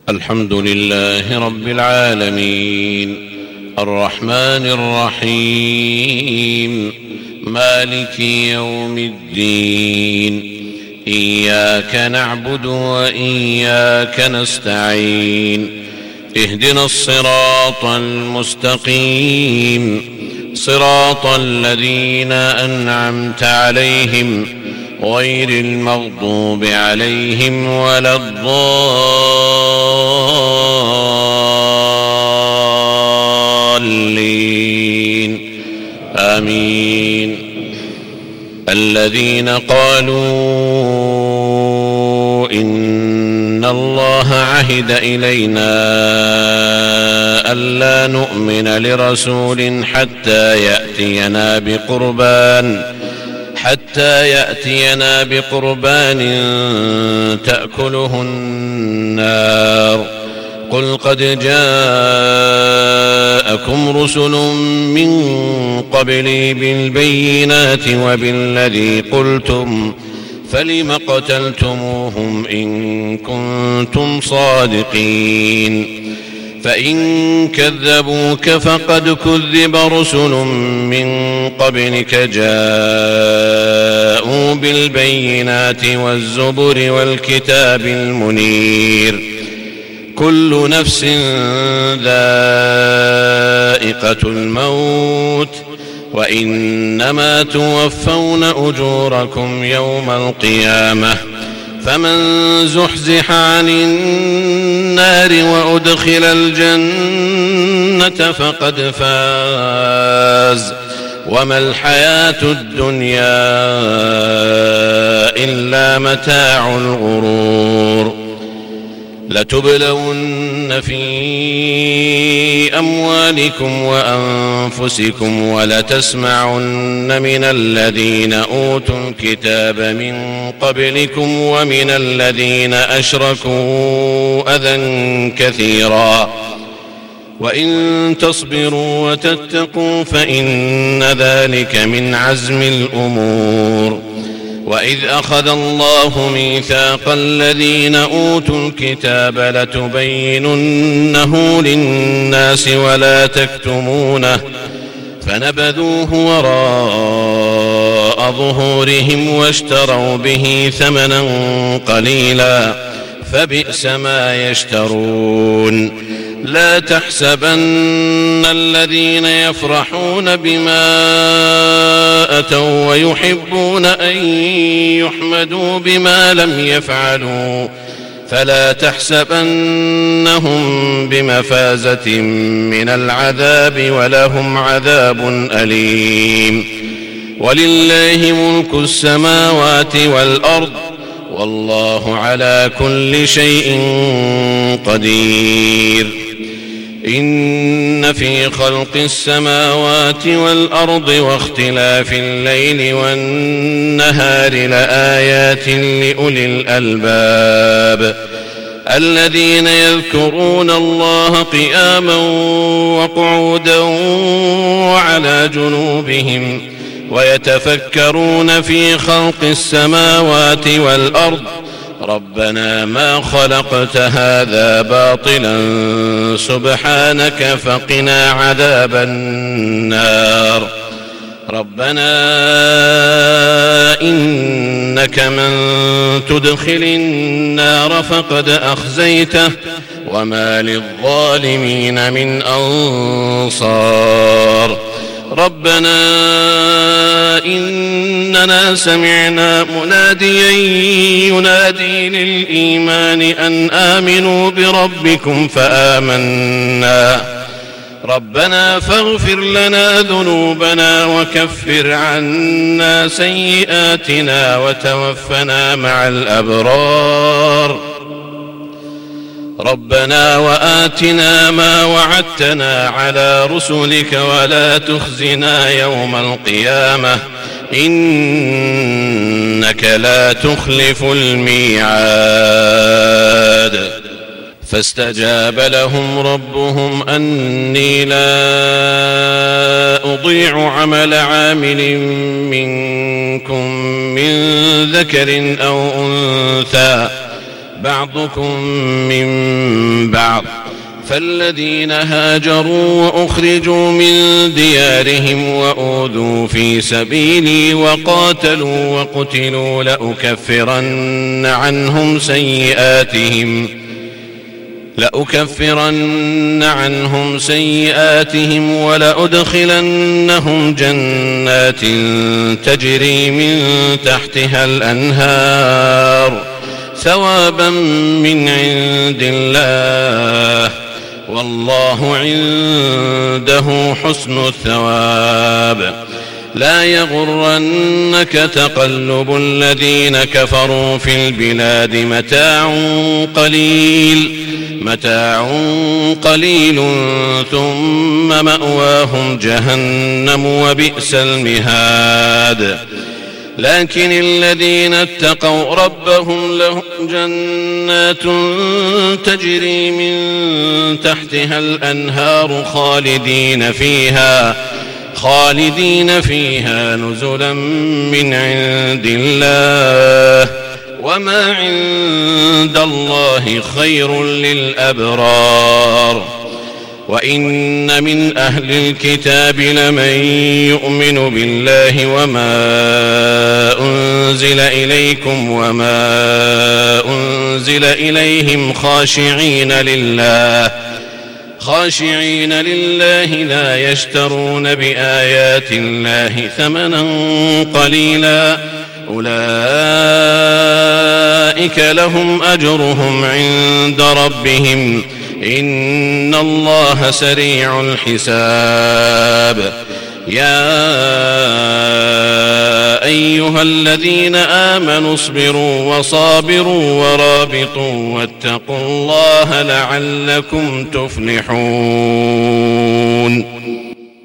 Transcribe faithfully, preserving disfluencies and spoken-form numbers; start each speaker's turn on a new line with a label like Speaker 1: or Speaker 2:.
Speaker 1: الحمد لله رب العالمين الرحمن الرحيم مالك يوم الدين إياك نعبد وإياك نستعين اهدنا الصراط المستقيم صراط الذين أنعمت عليهم غير المغضوب عليهم ولا الضالين آمين. الذين قالوا إن الله عهد إلينا ألا نؤمن لرسول حتى يأتينا بقربان حتى يأتينا بقربان تأكله النار قل قد جاءكم رسل من قبلي بالبينات وبالذي قلتم فلم قتلتموهم إن كنتم صادقين فإن كذبوك فقد كذب رسل من قبلك جاءوا بالبينات والزبر والكتاب المنير كل نفس ذائقة الموت وإنما توفون أجوركم يوم القيامة فمن زحزح عن النار وأدخل الجنة فقد فاز وما الحياة الدنيا إلا متاع الغرور. لتبلون في أموالكم وأنفسكم ولتسمعن من الذين أوتوا الكتاب من قبلكم ومن الذين أشركوا أذى كثيرا وإن تصبروا وتتقوا فإن ذلك من عزم الأمور. وإذ أخذ الله ميثاق الذين أوتوا الكتاب لتبيننه للناس ولا تكتمونه فنبذوه وراء ظهورهم واشتروا به ثمنا قليلا فبئس ما يشترون. لا تحسبن الذين يفرحون بما أتوا ويحبون أن يحمدوا بما لم يفعلوا فلا تحسبنهم بمفازة من العذاب ولهم عذاب أليم. ولله ملك السماوات والأرض والله على كل شيء قدير. إن في خلق السماوات والأرض واختلاف الليل والنهار لآيات لأولي الألباب الذين يذكرون الله قياما وقعودا وعلى جنوبهم ويتفكرون في خلق السماوات والأرض ربنا ما خلقت هذا باطلا سبحانك فقنا عذاب النار. ربنا إنك من تدخل النار فقد أخزيته وما للظالمين من أنصار. ربنا إننا سمعنا مناديا ينادي للإيمان أن آمنوا بربكم فآمنا ربنا فاغفر لنا ذنوبنا وكفر عنا سيئاتنا وتوفنا مع الأبرار. ربنا وآتنا ما وعدتنا على رسلك ولا تخزنا يوم القيامة إنك لا تخلف الميعاد. فاستجاب لهم ربهم أني لا أضيع عمل عامل منكم من ذكر أو أنثى بعضكم من بعض. فالذين هاجروا وأخرجوا من ديارهم وأوذوا في سبيلي وقاتلوا وقتلوا لأكفرن عنهم سيئاتهم لأكفرن عنهم سيئاتهم ولأدخلنهم جنات تجري من تحتها الأنهار ثوابا من عند الله والله عنده حسن الثواب. لا يغرنك تقلب الذين كفروا في البلاد متاع قليل متاع قليل ثم مأواهم جهنم وبئس المهاد. لكن الذين اتقوا ربهم لهم جنات تجري من تحتها الأنهار خالدين فيها خالدين فيها نزلا من عند الله وما عند الله خير للأبرار. وإن من أهل الكتاب لمن يؤمن بالله وما أنزل إليكم وما أنزل إليهم خاشعين لله خاشعين لله لا يشترون بآيات الله ثمنا قليلا أولئك لهم أجرهم عند ربهم إن الله سريع الحساب. يا أيها الذين آمنوا اصبروا وصابروا ورابطوا واتقوا الله لعلكم تفلحون.